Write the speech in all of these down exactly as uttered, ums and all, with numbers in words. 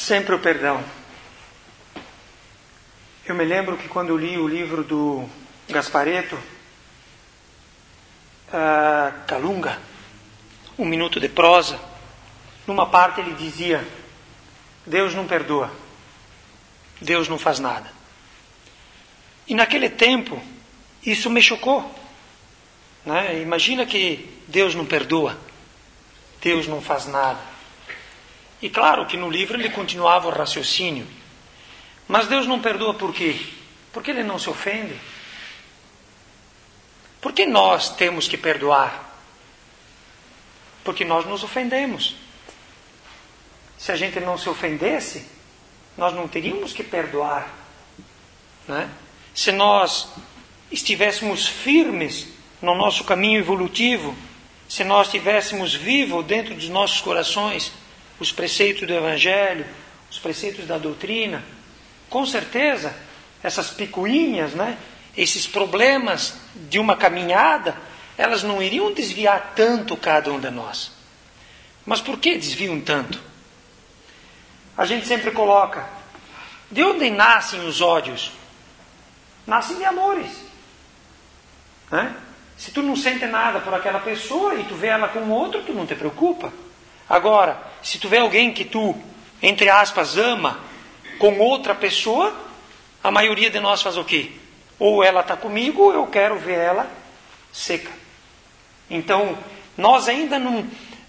Sempre o perdão. Eu me lembro que quando eu li o livro do Gasparetto, uh, Calunga, Um Minuto de Prosa, numa parte ele dizia: Deus não perdoa, Deus não faz nada. E naquele tempo, isso me chocou. Né? Imagina que Deus não perdoa, Deus não faz nada. E claro que no livro ele continuava o raciocínio. Mas Deus não perdoa por quê? Porque Ele não se ofende. Por que nós temos que perdoar? Porque nós nos ofendemos. Se a gente não se ofendesse, nós não teríamos que perdoar. Né? Se nós estivéssemos firmes no nosso caminho evolutivo, se nós tivéssemos vivo dentro dos nossos corações os preceitos do Evangelho, os preceitos da doutrina, com certeza, essas picuinhas, né, esses problemas de uma caminhada, elas não iriam desviar tanto cada um de nós. Mas por que desviam tanto? A gente sempre coloca: de onde nascem os ódios? Nascem de amores. Né? Se tu não sente nada por aquela pessoa e tu vê ela com outro, tu não te preocupa. Agora, se tu vê alguém que tu, entre aspas, ama com outra pessoa, a maioria de nós faz o quê? Ou ela está comigo, ou eu quero ver ela seca. Então, nós ainda não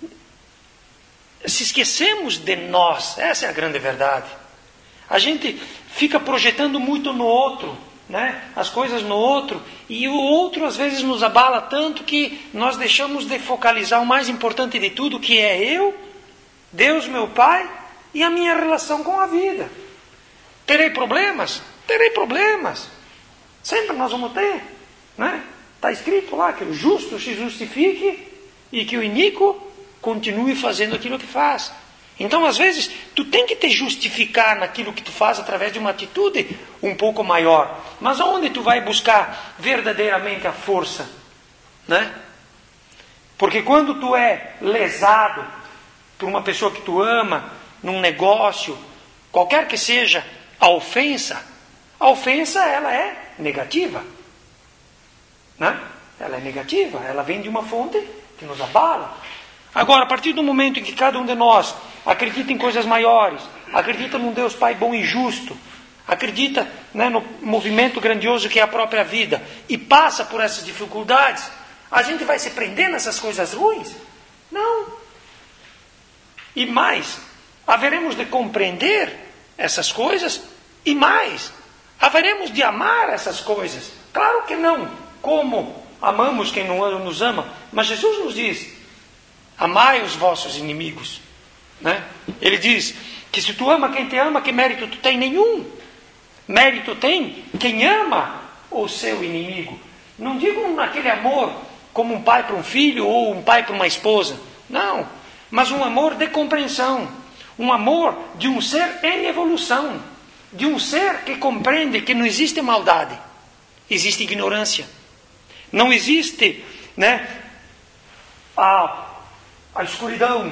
se esquecemos de nós. Essa é a grande verdade. A gente fica projetando muito no outro, né? As coisas no outro, e o outro às vezes nos abala tanto que nós deixamos de focalizar o mais importante de tudo, que é eu, Deus meu Pai e a minha relação com a vida. Terei problemas? Terei problemas. Sempre nós vamos ter. Né? Está escrito lá que o justo se justifique e que o iníquo continue fazendo aquilo que faz. Então, às vezes, tu tem que te justificar naquilo que tu faz através de uma atitude um pouco maior. Mas aonde tu vai buscar verdadeiramente a força? Né? Porque quando tu é lesado por uma pessoa que tu ama, num negócio, qualquer que seja a ofensa, a ofensa ela é negativa. Né? Ela é negativa, ela vem de uma fonte que nos abala. Agora, a partir do momento em que cada um de nós acredita em coisas maiores, acredita num Deus Pai bom e justo, acredita, né, no movimento grandioso que é a própria vida, e passa por essas dificuldades, a gente vai se prender nessas coisas ruins? Não. E mais, haveremos de compreender essas coisas, e mais, haveremos de amar essas coisas. Claro que não como amamos quem não nos ama, mas Jesus nos diz: amai os vossos inimigos. Né? Ele diz que se tu ama quem te ama, que mérito tu tem? Nenhum. Mérito tem quem ama o seu inimigo. Não digo naquele amor como um pai para um filho ou um pai para uma esposa. Não. Mas um amor de compreensão. Um amor de um ser em evolução. De um ser que compreende que não existe maldade. Existe ignorância. Não existe, né, a, a escuridão.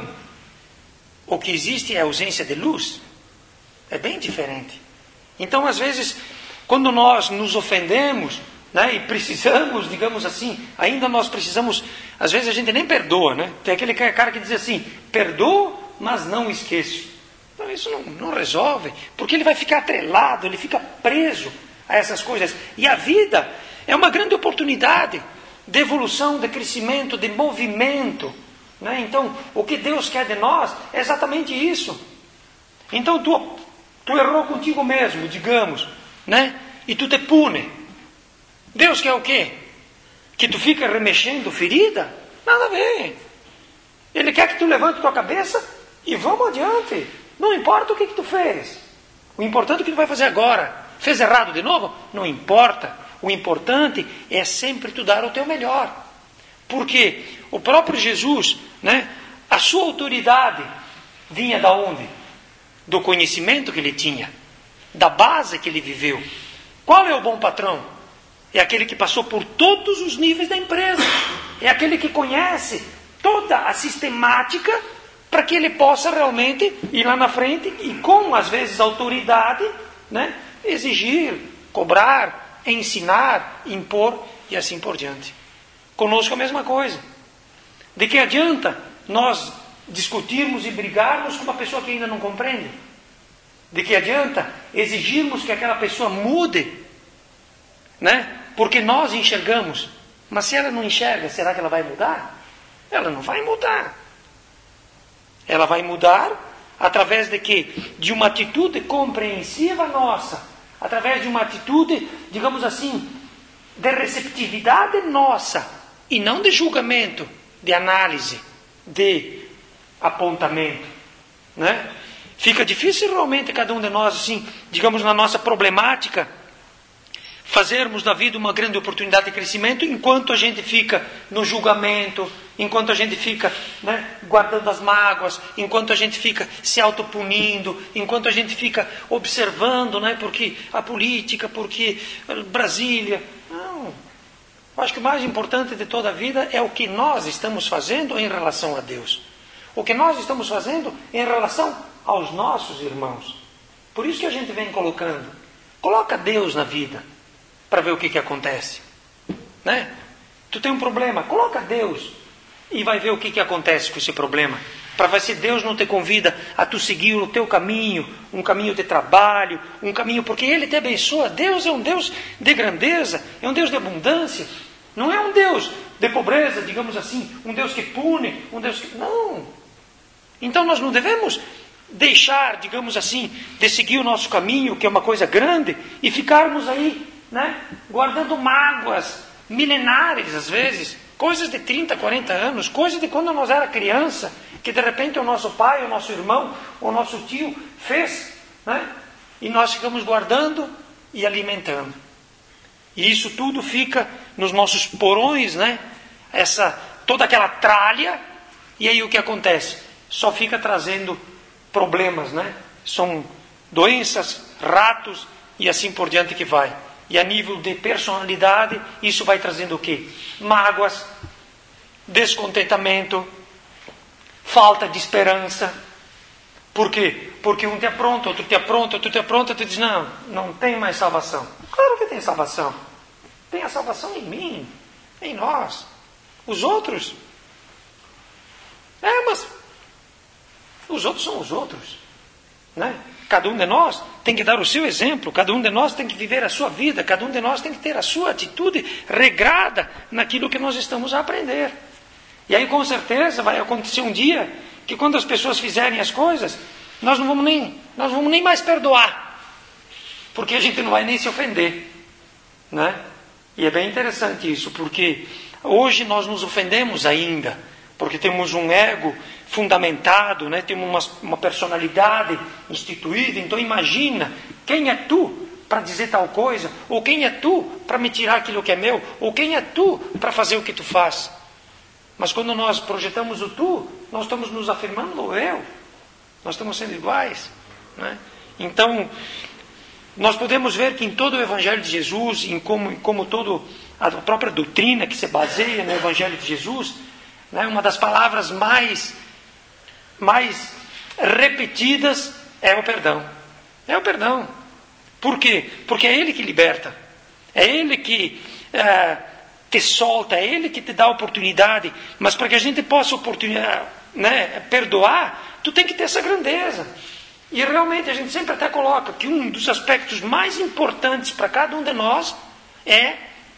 O que existe é a ausência de luz. É bem diferente. Então, às vezes, quando nós nos ofendemos, né, e precisamos, digamos assim, ainda nós precisamos, às vezes a gente nem perdoa, né? Tem aquele cara que diz assim: perdoo, mas não esqueço. Então, isso não, não resolve, porque ele vai ficar atrelado, ele fica preso a essas coisas. E a vida é uma grande oportunidade de evolução, de crescimento, de movimento. Né? Então, o que Deus quer de nós é exatamente isso. Então, tu, tu errou contigo mesmo, digamos, né? E tu te pune. Deus quer o quê? Que tu fica remexendo ferida? Nada a ver. Ele quer que tu levante tua cabeça e vamos adiante. Não importa o que, que tu fez. O importante é o que tu vai fazer agora. Fez errado de novo? Não importa. O importante é sempre tu dar o teu melhor. Porque o próprio Jesus, né, a sua autoridade vinha da onde? Do conhecimento que ele tinha, da base que ele viveu. Qual é o bom patrão? É aquele que passou por todos os níveis da empresa. É aquele que conhece toda a sistemática para que ele possa realmente ir lá na frente e com, às vezes, autoridade, né, exigir, cobrar, ensinar, impor e assim por diante. Conosco a mesma coisa. De que adianta nós discutirmos e brigarmos com uma pessoa que ainda não compreende? De que adianta exigirmos que aquela pessoa mude, né? Porque nós enxergamos. Mas se ela não enxerga, será que ela vai mudar? Ela não vai mudar. Ela vai mudar através de quê? De uma atitude compreensiva nossa. Através de uma atitude, digamos assim, de receptividade nossa. E não de julgamento, de análise, de apontamento, né? Fica difícil realmente cada um de nós, assim, digamos, na nossa problemática, fazermos da vida uma grande oportunidade de crescimento enquanto a gente fica no julgamento, enquanto a gente fica, né, guardando as mágoas, enquanto a gente fica se autopunindo, enquanto a gente fica observando, né, porque a política, porque Brasília. Não. Eu acho que o mais importante de toda a vida é o que nós estamos fazendo em relação a Deus. O que nós estamos fazendo em relação aos nossos irmãos. Por isso que a gente vem colocando. Coloca Deus na vida, para ver o que, que acontece. Né? Tu tem um problema, coloca Deus e vai ver o que, que acontece com esse problema. Para ver se Deus não te convida a tu seguir o teu caminho, um caminho de trabalho, um caminho, porque Ele te abençoa. Deus é um Deus de grandeza, é um Deus de abundância. Não é um Deus de pobreza, digamos assim, um Deus que pune, um Deus que... Não. Então nós não devemos deixar, digamos assim, de seguir o nosso caminho, que é uma coisa grande, e ficarmos aí, né, guardando mágoas milenares, às vezes, coisas de trinta, quarenta anos, coisas de quando nós era criança, que de repente o nosso pai, o nosso irmão, o nosso tio fez, né, e nós ficamos guardando e alimentando. E isso tudo fica nos nossos porões, né, essa, toda aquela tralha, e aí o que acontece? Só fica trazendo problemas, né? São doenças, ratos e assim por diante que vai. E a nível de personalidade, isso vai trazendo o quê? Mágoas, descontentamento, falta de esperança. Por quê? Porque um te apronta, outro te apronta, outro te apronta, tu diz, não, não tem mais salvação. Claro que tem salvação. Tem a salvação em mim, em nós. Os outros... É, mas... Os outros são os outros, né? Cada um de nós tem que dar o seu exemplo, cada um de nós tem que viver a sua vida, cada um de nós tem que ter a sua atitude regrada naquilo que nós estamos a aprender. E aí com certeza vai acontecer um dia que quando as pessoas fizerem as coisas, nós não vamos nem, nós não vamos nem mais perdoar, porque a gente não vai nem se ofender, né? E é bem interessante isso, porque hoje nós nos ofendemos ainda, porque temos um ego fundamentado, né? Temos uma, uma personalidade instituída. Então imagina, quem é tu para dizer tal coisa? Ou quem é tu para me tirar aquilo que é meu? Ou quem é tu para fazer o que tu faz? Mas quando nós projetamos o tu, nós estamos nos afirmando no eu. Nós estamos sendo iguais, né? Então, nós podemos ver que em todo o Evangelho de Jesus, em como, em como toda a própria doutrina que se baseia no Evangelho de Jesus, né, uma das palavras mais, mais repetidas é o perdão. É o perdão. Por quê? Porque é Ele que liberta. É Ele que é, te solta. É Ele que te dá a oportunidade. Mas para que a gente possa oportunidade, né, perdoar, tu tem que ter essa grandeza. E realmente a gente sempre até coloca que um dos aspectos mais importantes para cada um de nós é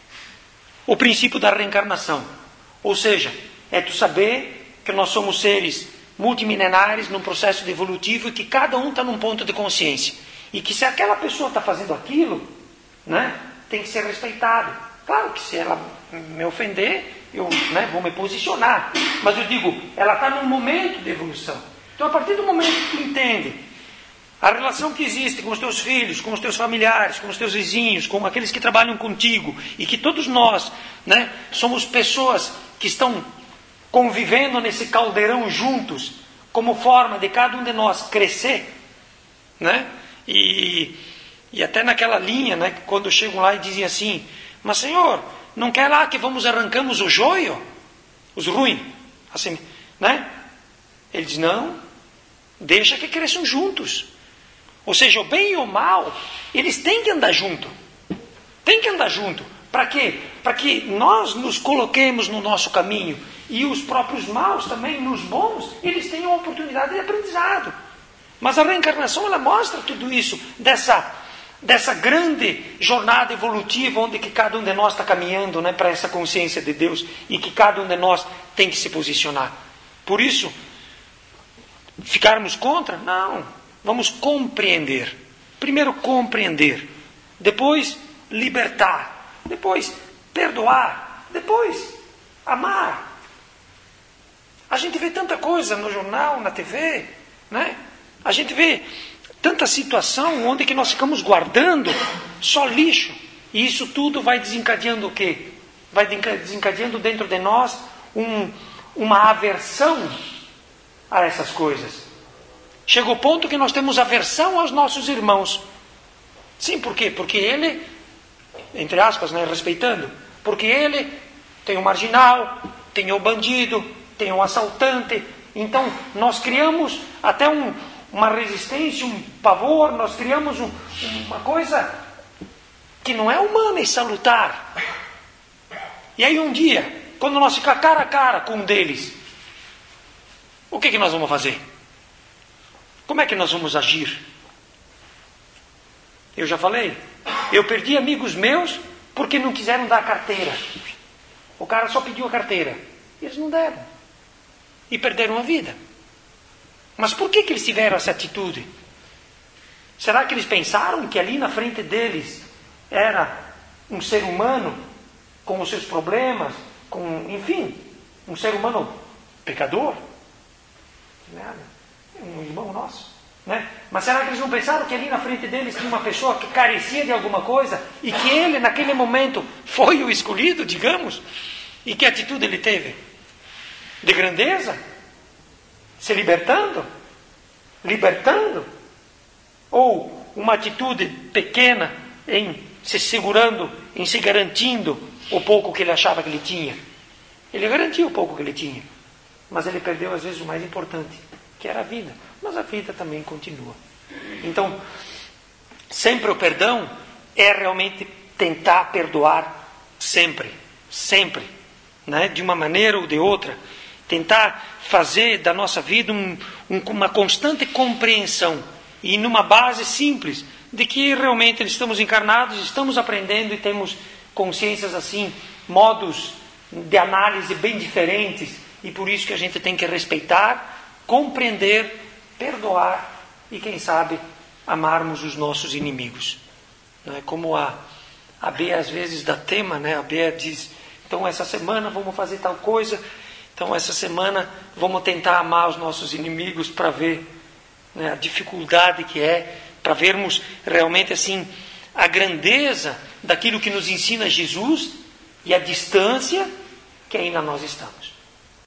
o princípio da reencarnação. Ou seja, é tu saber que nós somos seres multimilenares num processo evolutivo e que cada um está num ponto de consciência. E que se aquela pessoa está fazendo aquilo, né, tem que ser respeitado. Claro que se ela me ofender, eu, né, vou me posicionar. Mas eu digo, ela está num momento de evolução. Então a partir do momento que tu entende a relação que existe com os teus filhos, com os teus familiares, com os teus vizinhos, com aqueles que trabalham contigo, e que todos nós, né, somos pessoas que estão convivendo nesse caldeirão juntos, como forma de cada um de nós crescer, né? E, e até naquela linha, né, quando chegam lá e dizem assim, mas Senhor, não quer lá que vamos arrancamos o joio? Os ruins, assim, né? Ele diz, não, deixa que cresçam juntos. Ou seja, o bem e o mal, eles têm que andar junto. Tem que andar junto. Para quê? Para que nós nos coloquemos no nosso caminho e os próprios maus também, nos bons, eles tenham a oportunidade de aprendizado. Mas a reencarnação, ela mostra tudo isso, dessa, dessa grande jornada evolutiva onde que cada um de nós está caminhando, né, para essa consciência de Deus e que cada um de nós tem que se posicionar. Por isso, ficarmos contra? Não. Vamos compreender. Primeiro compreender. Depois libertar. Depois perdoar. Depois amar. A gente vê tanta coisa no jornal, na T V, né? A gente vê tanta situação onde que nós ficamos guardando só lixo. E isso tudo vai desencadeando o quê? Vai desencadeando dentro de nós um, uma aversão a essas coisas. Chega o ponto que nós temos aversão aos nossos irmãos. Sim, por quê? Porque ele, entre aspas, né, respeitando, porque ele tem o marginal, tem o bandido, tem o assaltante. Então, nós criamos até um, uma resistência, um pavor, nós criamos um, uma coisa que não é humana e salutar. E aí um dia, quando nós ficar cara a cara com um deles, o que, que nós vamos fazer? Como é que nós vamos agir? Eu já falei, eu perdi amigos meus porque não quiseram dar a carteira. O cara só pediu a carteira. Eles não deram. E perderam a vida. Mas por que, que eles tiveram essa atitude? Será que eles pensaram que ali na frente deles era um ser humano com os seus problemas, com, enfim, um ser humano pecador? Nada. Um irmão nosso, né? Mas será que eles não pensaram que ali na frente deles tinha uma pessoa que carecia de alguma coisa e que ele naquele momento foi o escolhido, digamos? E que atitude ele teve? De grandeza? Se libertando? Libertando? Ou uma atitude pequena em se segurando, em se garantindo o pouco que ele achava que ele tinha? Ele garantiu o pouco que ele tinha, mas ele perdeu às vezes o mais importante, que era a vida. Mas a vida também continua. Então, sempre o perdão é realmente tentar perdoar sempre, sempre, né? De uma maneira ou de outra. Tentar fazer da nossa vida um, um, uma constante compreensão e numa base simples de que realmente estamos encarnados, estamos aprendendo e temos consciências assim, modos de análise bem diferentes, e por isso que a gente tem que respeitar, compreender, perdoar e, quem sabe, amarmos os nossos inimigos. Não é? Como a, a Bea às vezes dá tema, né? A Bea diz, então essa semana vamos fazer tal coisa, então essa semana vamos tentar amar os nossos inimigos para ver, né, a dificuldade que é, para vermos realmente assim a grandeza daquilo que nos ensina Jesus e a distância que ainda nós estamos.